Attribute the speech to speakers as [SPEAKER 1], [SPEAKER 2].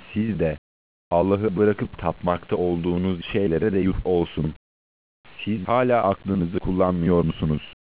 [SPEAKER 1] Siz de Allah'ı bırakıp tapmakta olduğunuz şeylere de yuh olsun. Siz hala aklınızı kullanmıyor musunuz?